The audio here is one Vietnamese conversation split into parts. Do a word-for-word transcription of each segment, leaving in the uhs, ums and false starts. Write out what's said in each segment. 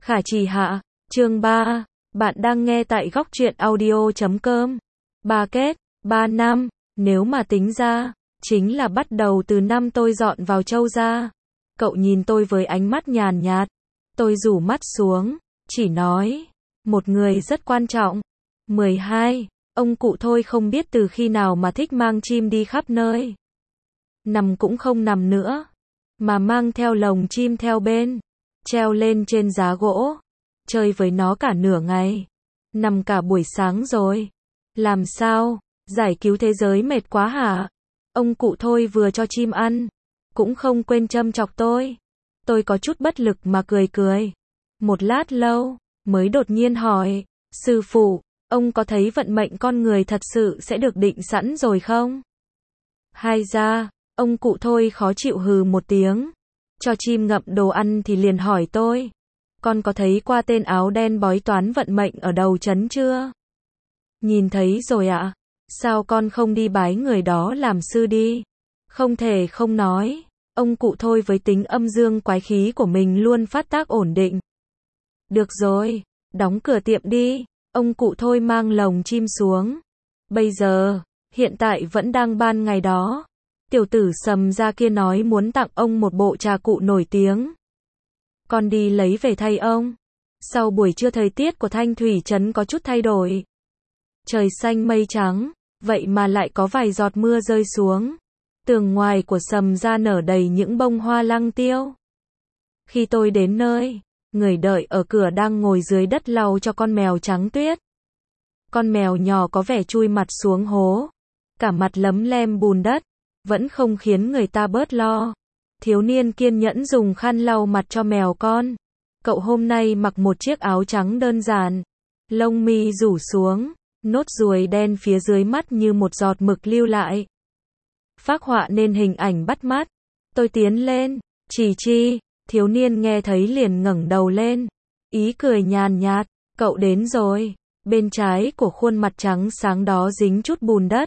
Khả Trì Hạ, chương ba, bạn đang nghe tại góc truyện audio chấm com. Ba kết, ba năm, nếu mà tính ra, chính là bắt đầu từ năm tôi dọn vào Châu gia. Cậu nhìn tôi với ánh mắt nhàn nhạt. Tôi rủ mắt xuống, chỉ nói, một người rất quan trọng. mười hai, ông cụ thôi không biết từ khi nào mà thích mang chim đi khắp nơi. Nằm cũng không nằm nữa, mà mang theo lồng chim theo bên, treo lên trên giá gỗ, chơi với nó cả nửa ngày, nằm cả buổi sáng rồi. Làm sao, giải cứu thế giới mệt quá hả? Ông cụ thôi vừa cho chim ăn, cũng không quên châm chọc tôi. Tôi có chút bất lực mà cười cười. Một lát lâu, mới đột nhiên hỏi, sư phụ, ông có thấy vận mệnh con người thật sự sẽ được định sẵn rồi không? Hay ra, ông cụ thôi khó chịu hừ một tiếng, cho chim ngậm đồ ăn thì liền hỏi tôi, con có thấy qua tên áo đen bói toán vận mệnh ở đầu trấn chưa? Nhìn thấy rồi ạ. À? Sao con không đi bái người đó làm sư đi? Không thể không nói, ông cụ thôi với tính âm dương quái khí của mình luôn phát tác ổn định. Được rồi, đóng cửa tiệm đi. Ông cụ thôi mang lồng chim xuống. Bây giờ, hiện tại vẫn đang ban ngày đó. Tiểu tử Sầm gia kia nói muốn tặng ông một bộ trà cụ nổi tiếng. Con đi lấy về thay ông. Sau buổi trưa thời tiết của Thanh Thủy trấn có chút thay đổi. Trời xanh mây trắng, vậy mà lại có vài giọt mưa rơi xuống. Tường ngoài của Sầm gia nở đầy những bông hoa lăng tiêu. Khi tôi đến nơi, người đợi ở cửa đang ngồi dưới đất lau cho con mèo trắng tuyết. Con mèo nhỏ có vẻ chui mặt xuống hố, cả mặt lấm lem bùn đất, vẫn không khiến người ta bớt lo. Thiếu niên kiên nhẫn dùng khăn lau mặt cho mèo con. Cậu hôm nay mặc một chiếc áo trắng đơn giản, lông mi rủ xuống, nốt ruồi đen phía dưới mắt như một giọt mực lưu lại. Phác họa nên hình ảnh bắt mắt. Tôi tiến lên, Trì Chi, thiếu niên nghe thấy liền ngẩng đầu lên, ý cười nhàn nhạt, cậu đến rồi. Bên trái của khuôn mặt trắng sáng đó dính chút bùn đất.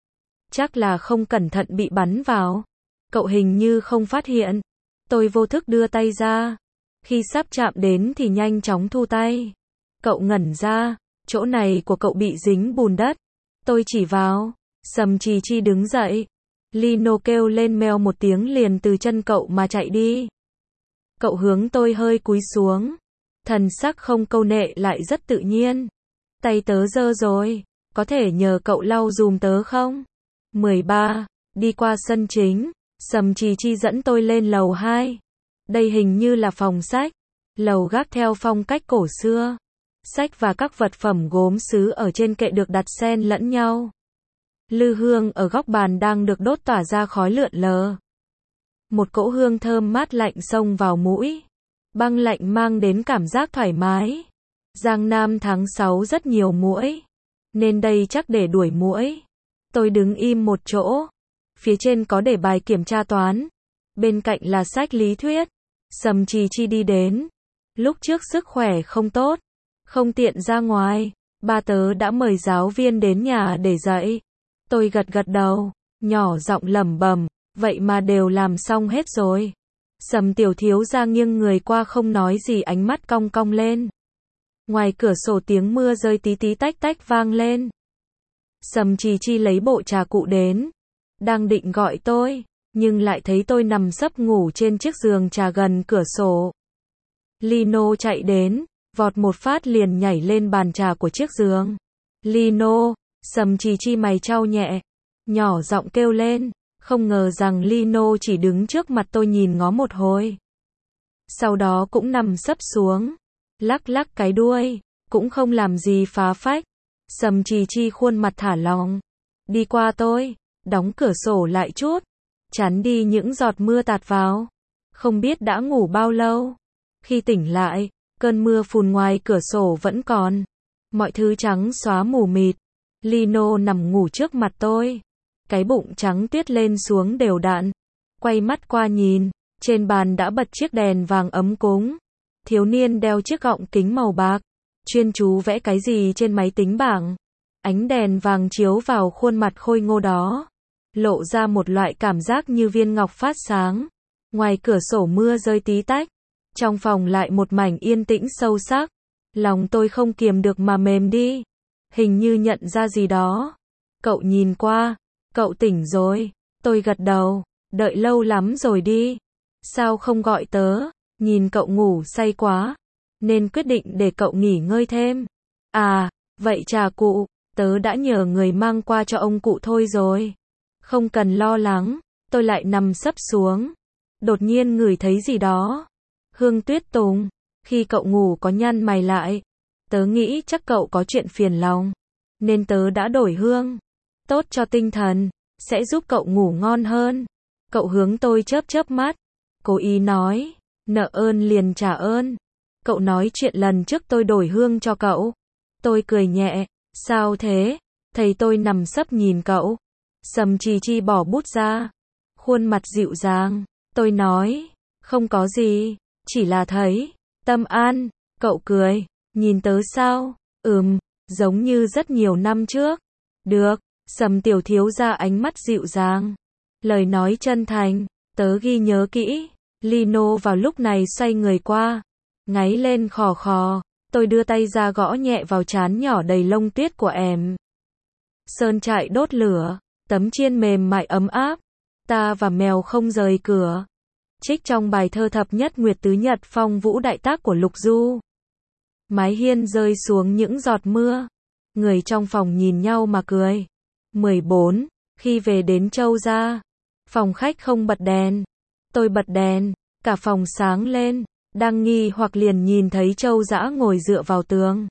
Chắc là không cẩn thận bị bắn vào. Cậu hình như không phát hiện. Tôi vô thức đưa tay ra. Khi sắp chạm đến thì nhanh chóng thu tay. Cậu ngẩn ra, chỗ này của cậu bị dính bùn đất. Tôi chỉ vào. Sầm Trì Chi đứng dậy. Lino kêu lên meo một tiếng liền từ chân cậu mà chạy đi. Cậu hướng tôi hơi cúi xuống. Thần sắc không câu nệ lại rất tự nhiên. Tay tớ dơ rồi, có thể nhờ cậu lau dùm tớ không? mười ba, đi qua sân chính, Sầm Trì Chi dẫn tôi lên lầu hai. Đây hình như là phòng sách. Lầu gác theo phong cách cổ xưa. Sách và các vật phẩm gốm sứ ở trên kệ được đặt xen lẫn nhau. Lư hương ở góc bàn đang được đốt tỏa ra khói lượn lờ. Một cỗ hương thơm mát lạnh xông vào mũi. Băng lạnh mang đến cảm giác thoải mái. Giang Nam tháng sáu rất nhiều muỗi, nên đây chắc để đuổi muỗi. Tôi đứng im một chỗ. Phía trên có để bài kiểm tra toán. Bên cạnh là sách lý thuyết. Sầm Trì Chi đi đến. Lúc trước sức khỏe không tốt, không tiện ra ngoài. Ba tớ đã mời giáo viên đến nhà để dạy. Tôi gật gật đầu, nhỏ giọng lẩm bẩm, vậy mà đều làm xong hết rồi. Sầm tiểu thiếu gia nghiêng người qua không nói gì, ánh mắt cong cong lên. Ngoài cửa sổ tiếng mưa rơi tí tí tách tách vang lên. Sầm Trì Chi lấy bộ trà cụ đến. Đang định gọi tôi, nhưng lại thấy tôi nằm sấp ngủ trên chiếc giường trà gần cửa sổ. Lino chạy đến, vọt một phát liền nhảy lên bàn trà của chiếc giường. Lino, Sầm Trì Chi mày chau nhẹ, nhỏ giọng kêu lên, không ngờ rằng Lino chỉ đứng trước mặt tôi nhìn ngó một hồi. Sau đó cũng nằm sấp xuống, lắc lắc cái đuôi, cũng không làm gì phá phách. Sầm Trì Chi khuôn mặt thả lỏng, đi qua tôi, đóng cửa sổ lại chút, chắn đi những giọt mưa tạt vào. Không biết đã ngủ bao lâu. Khi tỉnh lại, cơn mưa phùn ngoài cửa sổ vẫn còn. Mọi thứ trắng xóa mù mịt. Lino nằm ngủ trước mặt tôi. Cái bụng trắng tuyết lên xuống đều đặn. Quay mắt qua nhìn, trên bàn đã bật chiếc đèn vàng ấm cúng. Thiếu niên đeo chiếc gọng kính màu bạc, chuyên chú vẽ cái gì trên máy tính bảng. Ánh đèn vàng chiếu vào khuôn mặt khôi ngô đó, lộ ra một loại cảm giác như viên ngọc phát sáng. Ngoài cửa sổ mưa rơi tí tách. Trong phòng lại một mảnh yên tĩnh sâu sắc. Lòng tôi không kiềm được mà mềm đi. Hình như nhận ra gì đó. Cậu nhìn qua. Cậu tỉnh rồi. Tôi gật đầu. Đợi lâu lắm rồi đi. Sao không gọi tớ? Nhìn cậu ngủ say quá. Nên quyết định để cậu nghỉ ngơi thêm. À, vậy trà cụ, tớ đã nhờ người mang qua cho ông cụ thôi rồi. Không cần lo lắng. Tôi lại nằm sấp xuống. Đột nhiên ngửi thấy gì đó. Hương Tuyết Tùng. Khi cậu ngủ có nhăn mày lại. Tớ nghĩ chắc cậu có chuyện phiền lòng. Nên tớ đã đổi hương. Tốt cho tinh thần. Sẽ giúp cậu ngủ ngon hơn. Cậu hướng tôi chớp chớp mắt. Cố ý nói. Nợ ơn liền trả ơn. Cậu nói chuyện lần trước tôi đổi hương cho cậu. Tôi cười nhẹ. Sao thế? Thầy tôi nằm sấp nhìn cậu. Sầm Trì Chi bỏ bút ra. Khuôn mặt dịu dàng. Tôi nói. Không có gì. Chỉ là thấy. Tâm an. Cậu cười. Nhìn tớ sao? Ừm. Giống như rất nhiều năm trước. Được. Sầm tiểu thiếu ra ánh mắt dịu dàng. Lời nói chân thành. Tớ ghi nhớ kỹ. Lino vào lúc này xoay người qua. Ngáy lên khò khò. Tôi đưa tay ra gõ nhẹ vào trán nhỏ đầy lông tuyết của em. Sơn trại đốt lửa. Tấm chiên mềm mại ấm áp. Ta và mèo không rời cửa. Trích trong bài thơ thập nhất Nguyệt Tứ Nhật Phong Vũ đại tác của Lục Du. Mái hiên rơi xuống những giọt mưa. Người trong phòng nhìn nhau mà cười. mười bốn. Khi về đến Châu gia. Phòng khách không bật đèn. Tôi bật đèn. Cả phòng sáng lên. Đang nghi hoặc liền nhìn thấy Châu Dã ngồi dựa vào tường.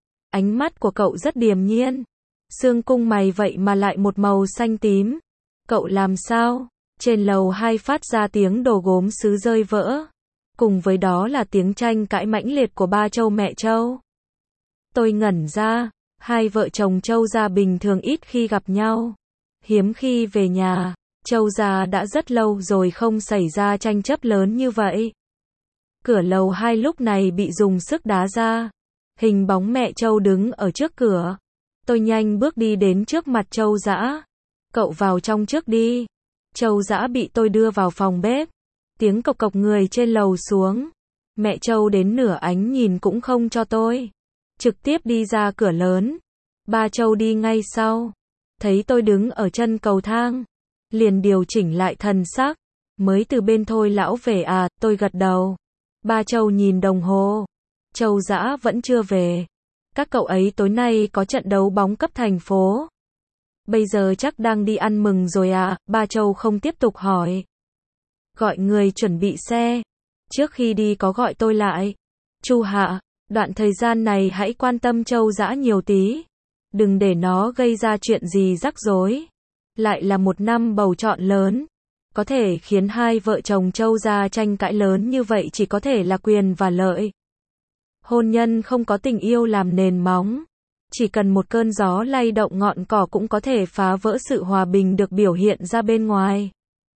Ánh mắt của cậu rất điềm nhiên. Xương cung mày vậy mà lại một màu xanh tím. Cậu làm sao? Trên lầu hai phát ra tiếng đồ gốm sứ rơi vỡ. Cùng với đó là tiếng tranh cãi mãnh liệt của ba Châu mẹ Châu. Tôi ngẩn ra. Hai vợ chồng Châu gia bình thường ít khi gặp nhau. Hiếm khi về nhà. Châu gia đã rất lâu rồi không xảy ra tranh chấp lớn như vậy. Cửa lầu hai lúc này bị dùng sức đá ra. Hình bóng mẹ Châu đứng ở trước cửa. Tôi nhanh bước đi đến trước mặt Châu Dã. Cậu vào trong trước đi. Châu Dã bị tôi đưa vào phòng bếp. Tiếng cộc cộc người trên lầu xuống. Mẹ Châu đến nửa ánh nhìn cũng không cho tôi. Trực tiếp đi ra cửa lớn. Ba Châu đi ngay sau. Thấy tôi đứng ở chân cầu thang. Liền điều chỉnh lại thần sắc. Mới từ bên thôi lão về à, tôi gật đầu. Ba Châu nhìn đồng hồ. Châu Dã vẫn chưa về. Các cậu ấy tối nay có trận đấu bóng cấp thành phố. Bây giờ chắc đang đi ăn mừng rồi à, ba Châu không tiếp tục hỏi. Gọi người chuẩn bị xe. Trước khi đi có gọi tôi lại. Chu Hạ, đoạn thời gian này hãy quan tâm Châu Dã nhiều tí. Đừng để nó gây ra chuyện gì rắc rối. Lại là một năm bầu chọn lớn. Có thể khiến hai vợ chồng Châu gia tranh cãi lớn như vậy chỉ có thể là quyền và lợi. Hôn nhân không có tình yêu làm nền móng. Chỉ cần một cơn gió lay động ngọn cỏ cũng có thể phá vỡ sự hòa bình được biểu hiện ra bên ngoài.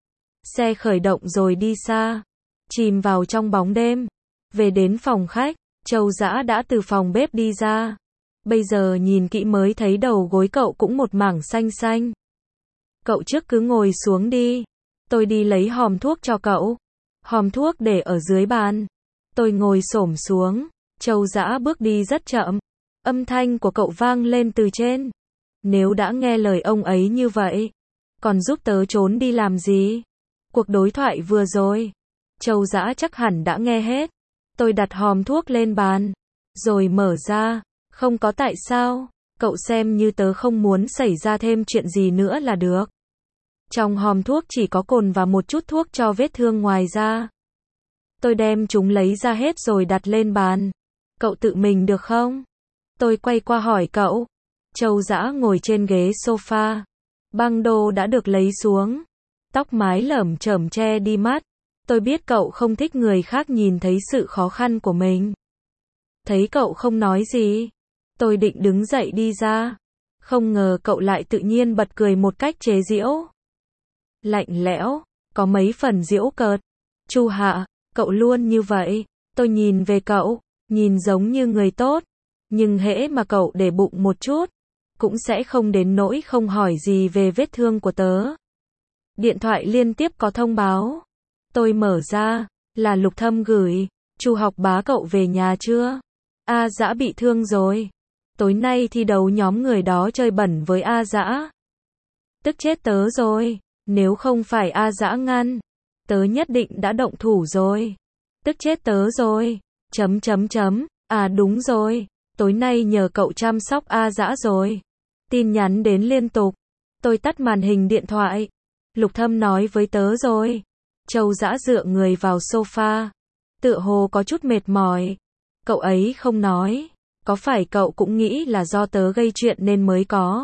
Xe khởi động rồi đi xa. Chìm vào trong bóng đêm. Về đến phòng khách, Châu Dã đã từ phòng bếp đi ra. Bây giờ nhìn kỹ mới thấy đầu gối cậu cũng một mảng xanh xanh. Cậu trước cứ ngồi xuống đi. Tôi đi lấy hòm thuốc cho cậu. Hòm thuốc để ở dưới bàn. Tôi ngồi xổm xuống. Châu Dã bước đi rất chậm. Âm thanh của cậu vang lên từ trên. Nếu đã nghe lời ông ấy như vậy, còn giúp tớ trốn đi làm gì? Cuộc đối thoại vừa rồi, Châu Dã chắc hẳn đã nghe hết. Tôi đặt hòm thuốc lên bàn, rồi mở ra. Không có tại sao, cậu xem như tớ không muốn xảy ra thêm chuyện gì nữa là được. Trong hòm thuốc chỉ có cồn và một chút thuốc cho vết thương ngoài ra. Tôi đem chúng lấy ra hết rồi đặt lên bàn. Cậu tự mình được không? Tôi quay qua hỏi cậu. Châu Dã ngồi trên ghế sofa. Băng đô đã được lấy xuống. Tóc mái lởm chởm che đi mắt. Tôi biết cậu không thích người khác nhìn thấy sự khó khăn của mình. Thấy cậu không nói gì. Tôi định đứng dậy đi ra. Không ngờ cậu lại tự nhiên bật cười một cách chế giễu. Lạnh lẽo, có mấy phần giễu cợt. Chu Hạ, cậu luôn như vậy. Tôi nhìn về cậu, nhìn giống như người tốt. Nhưng hễ mà cậu để bụng một chút, cũng sẽ không đến nỗi không hỏi gì về vết thương của tớ. Điện thoại liên tiếp có thông báo. Tôi mở ra, là Lục Thâm gửi. Chu học bá cậu về nhà chưa? A Dã bị thương rồi. Tối nay thi đấu nhóm người đó chơi bẩn với A Dã. Tức chết tớ rồi. Nếu không phải A Dã ngăn, tớ nhất định đã động thủ rồi. Tức chết tớ rồi. Chấm chấm chấm. À đúng rồi. Tối nay nhờ cậu chăm sóc A Dã rồi. Tin nhắn đến liên tục. Tôi tắt màn hình điện thoại. Lục Thâm nói với tớ rồi. Châu Dã dựa người vào sofa. Tựa hồ có chút mệt mỏi. Cậu ấy không nói. Có phải cậu cũng nghĩ là do tớ gây chuyện nên mới có?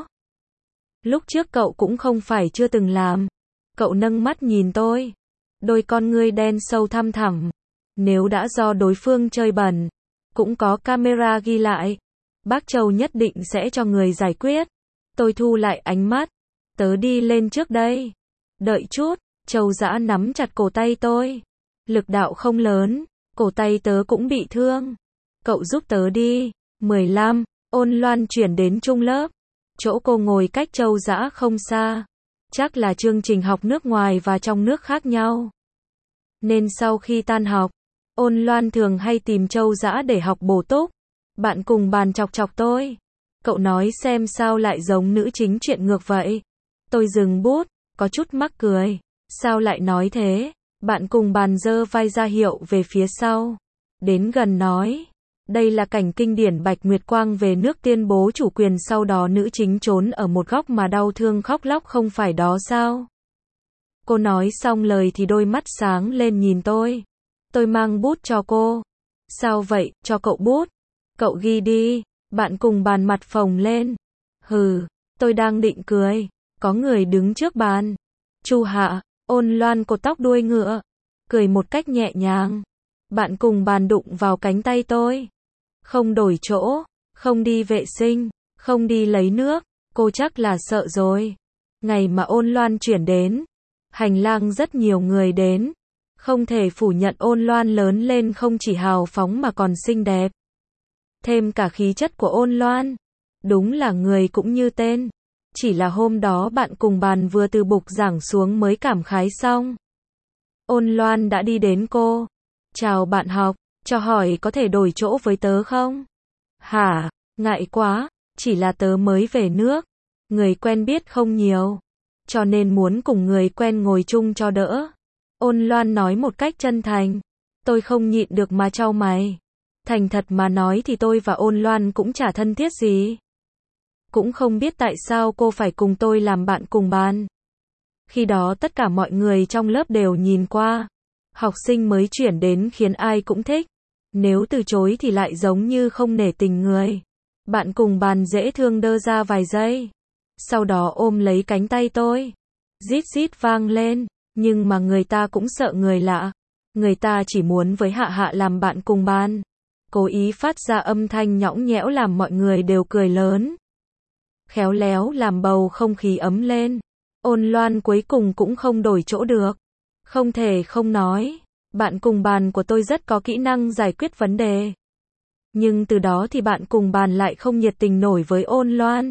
Lúc trước cậu cũng không phải chưa từng làm. Cậu nâng mắt nhìn tôi. Đôi con ngươi đen sâu thăm thẳm. Nếu đã do đối phương chơi bẩn, cũng có camera ghi lại. Bác Châu nhất định sẽ cho người giải quyết. Tôi thu lại ánh mắt. Tớ đi lên trước đây. Đợi chút. Châu Dã nắm chặt cổ tay tôi. Lực đạo không lớn. Cổ tay tớ cũng bị thương. Cậu giúp tớ đi. mười lăm. Ôn Loan chuyển đến chung lớp. Chỗ cô ngồi cách Châu Dã không xa. Chắc là chương trình học nước ngoài và trong nước khác nhau. Nên sau khi tan học, Ôn Loan thường hay tìm Châu Dã để học bổ túc. Bạn cùng bàn chọc chọc tôi. Cậu nói xem sao lại giống nữ chính chuyện ngược vậy. Tôi dừng bút, có chút mắc cười. Sao lại nói thế? Bạn cùng bàn giơ vai ra hiệu về phía sau. Đến gần nói. Đây là cảnh kinh điển Bạch Nguyệt Quang về nước tuyên bố chủ quyền, sau đó nữ chính trốn ở một góc mà đau thương khóc lóc, không phải đó sao? Cô nói xong lời thì đôi mắt sáng lên nhìn tôi. Tôi mang bút cho cô. Sao vậy, cho cậu bút. Cậu ghi đi. Bạn cùng bàn mặt phồng lên. Hừ, tôi đang định cười. Có người đứng trước bàn. Chu Hạ. Ôn Loan cột tóc đuôi ngựa. Cười một cách nhẹ nhàng. Bạn cùng bàn đụng vào cánh tay tôi. Không đổi chỗ. Không đi vệ sinh. Không đi lấy nước. Cô chắc là sợ rồi. Ngày mà Ôn Loan chuyển đến, hành lang rất nhiều người đến. Không thể phủ nhận Ôn Loan lớn lên không chỉ hào phóng mà còn xinh đẹp. Thêm cả khí chất của Ôn Loan. Đúng là người cũng như tên. Chỉ là hôm đó bạn cùng bàn vừa từ bục giảng xuống mới cảm khái xong. Ôn Loan đã đi đến cô. Chào bạn học, cho hỏi có thể đổi chỗ với tớ không? Hả, ngại quá, chỉ là tớ mới về nước. Người quen biết không nhiều. Cho nên muốn cùng người quen ngồi chung cho đỡ. Ôn Loan nói một cách chân thành. Tôi không nhịn được mà chau mày. Thành thật mà nói thì tôi và Ôn Loan cũng chả thân thiết gì. Cũng không biết tại sao cô phải cùng tôi làm bạn cùng bàn. Khi đó tất cả mọi người trong lớp đều nhìn qua. Học sinh mới chuyển đến khiến ai cũng thích. Nếu từ chối thì lại giống như không nể tình người. Bạn cùng bàn dễ thương đơ ra vài giây. Sau đó ôm lấy cánh tay tôi. Rít rít vang lên. Nhưng mà người ta cũng sợ người lạ. Người ta chỉ muốn với Hạ Hạ làm bạn cùng bàn. Cố ý phát ra âm thanh nhõng nhẽo làm mọi người đều cười lớn. Khéo léo làm bầu không khí ấm lên. Ôn Loan cuối cùng cũng không đổi chỗ được. Không thể không nói. Bạn cùng bàn của tôi rất có kỹ năng giải quyết vấn đề. Nhưng từ đó thì bạn cùng bàn lại không nhiệt tình nổi với Ôn Loan.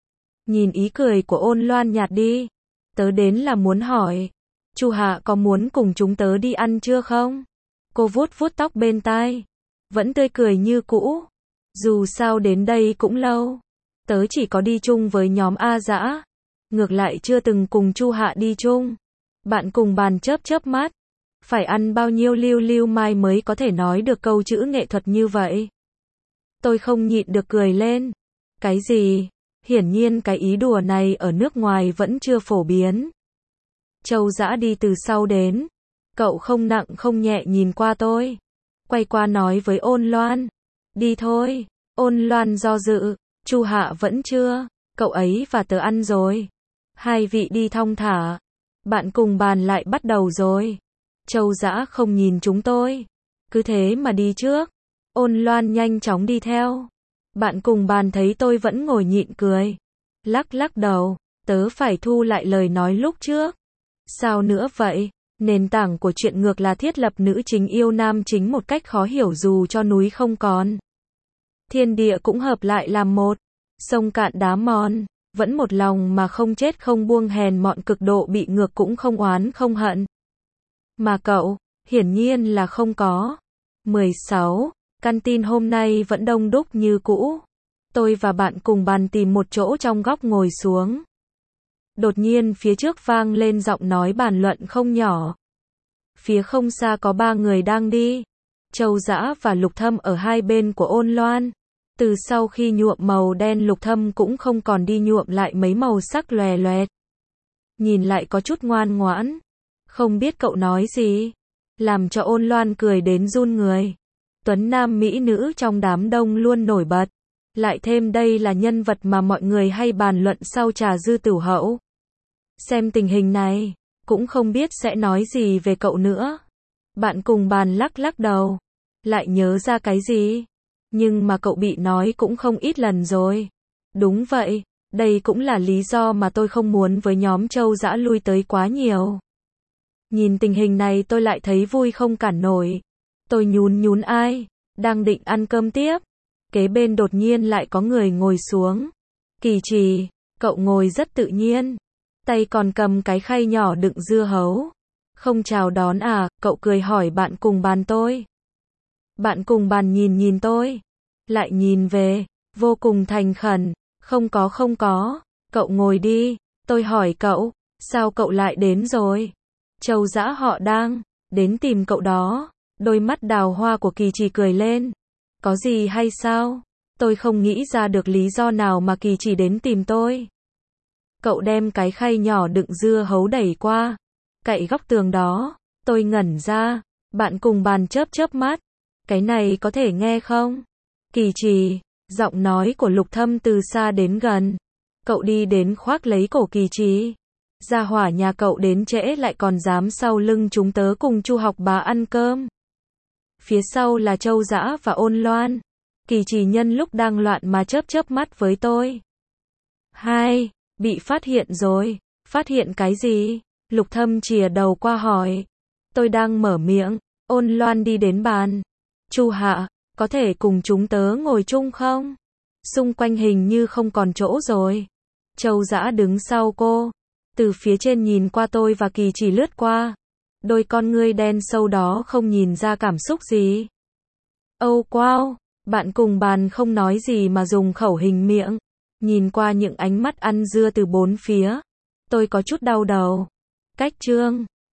Nhìn ý cười của Ôn Loan nhạt đi. Tớ đến là muốn hỏi. Chu Hạ có muốn cùng chúng tớ đi ăn trưa không? Cô vuốt vuốt tóc bên tai. Vẫn tươi cười như cũ. Dù sao đến đây cũng lâu. Tớ chỉ có đi chung với nhóm A Dã. Ngược lại chưa từng cùng Chu Hạ đi chung. Bạn cùng bàn chớp chớp mắt. Phải ăn bao nhiêu lưu lưu mai mới có thể nói được câu chữ nghệ thuật như vậy? Tôi không nhịn được cười lên. Cái gì? Hiển nhiên cái ý đùa này ở nước ngoài vẫn chưa phổ biến. Châu Dã đi từ sau đến. Cậu không nặng không nhẹ nhìn qua tôi. Quay qua nói với Ôn Loan. Đi thôi. Ôn Loan do dự. Chu Hạ vẫn chưa. Cậu ấy và tớ ăn rồi. Hai vị đi thong thả. Bạn cùng bàn lại bắt đầu rồi. Châu Dã không nhìn chúng tôi. Cứ thế mà đi trước. Ôn Loan nhanh chóng đi theo. Bạn cùng bàn thấy tôi vẫn ngồi nhịn cười. Lắc lắc đầu. Tớ phải thu lại lời nói lúc trước. Sao nữa vậy? Nền tảng của chuyện ngược là thiết lập nữ chính yêu nam chính một cách khó hiểu dù cho núi không còn. Thiên địa cũng hợp lại làm một. Sông cạn đá mòn. Vẫn một lòng mà không chết không buông, hèn mọn cực độ, bị ngược cũng không oán không hận. Mà cậu, hiển nhiên là không có. mười sáu. Căn tin hôm nay vẫn đông đúc như cũ. Tôi và bạn cùng bàn tìm một chỗ trong góc ngồi xuống. Đột nhiên phía trước vang lên giọng nói bàn luận không nhỏ. Phía không xa có ba người đang đi. Châu Dã và Lục Thâm ở hai bên của Ôn Loan. Từ sau khi nhuộm màu đen Lục Thâm cũng không còn đi nhuộm lại mấy màu sắc lòe loẹt. Nhìn lại có chút ngoan ngoãn. Không biết cậu nói gì. Làm cho Ôn Loan cười đến run người. Tuấn nam mỹ nữ trong đám đông luôn nổi bật. Lại thêm đây là nhân vật mà mọi người hay bàn luận sau trà dư tửu hậu. Xem tình hình này, cũng không biết sẽ nói gì về cậu nữa. Bạn cùng bàn lắc lắc đầu. Lại nhớ ra cái gì? Nhưng mà cậu bị nói cũng không ít lần rồi. Đúng vậy, đây cũng là lý do mà tôi không muốn với nhóm Châu Dã lui tới quá nhiều. Nhìn tình hình này tôi lại thấy vui không cản nổi. Tôi nhún nhún ai, đang định ăn cơm tiếp. Kế bên đột nhiên lại có người ngồi xuống. Kỳ Trì, cậu ngồi rất tự nhiên. Tay còn cầm cái khay nhỏ đựng dưa hấu. Không chào đón à, cậu cười hỏi bạn cùng bàn tôi. Bạn cùng bàn nhìn nhìn tôi. Lại nhìn về, vô cùng thành khẩn. Không có không có, cậu ngồi đi. Tôi hỏi cậu, sao cậu lại đến rồi? Châu Dã họ đang đến tìm cậu đó. Đôi mắt đào hoa của Kỳ Trì cười lên. Có gì hay sao? Tôi không nghĩ ra được lý do nào mà Kỳ Trì đến tìm tôi. Cậu đem cái khay nhỏ đựng dưa hấu đẩy qua. Cạnh góc tường đó. Tôi ngẩn ra. Bạn cùng bàn chớp chớp mắt. Cái này có thể nghe không? Kỳ Trì. Giọng nói của Lục Thâm từ xa đến gần. Cậu đi đến khoác lấy cổ Kỳ Trì. Gia hỏa nhà cậu đến trễ lại còn dám sau lưng chúng tớ cùng Chu học bá ăn cơm. Phía sau là Châu Dã và Ôn Loan. Kỳ Trì nhân lúc đang loạn mà chớp chớp mắt với tôi. Hai, bị phát hiện rồi. Phát hiện cái gì? Lục Thâm chìa đầu qua hỏi. Tôi đang mở miệng. Ôn Loan đi đến bàn. Chu hạ, có thể cùng chúng tớ ngồi chung không? Xung quanh hình như không còn chỗ rồi. Châu Dã đứng sau cô. Từ phía trên nhìn qua tôi và Kỳ Trì lướt qua. Đôi con ngươi đen sâu đó không nhìn ra cảm xúc gì. Oh wow, bạn cùng bàn không nói gì mà dùng khẩu hình miệng. Nhìn qua những ánh mắt ăn dưa từ bốn phía. Tôi có chút đau đầu. Cách chương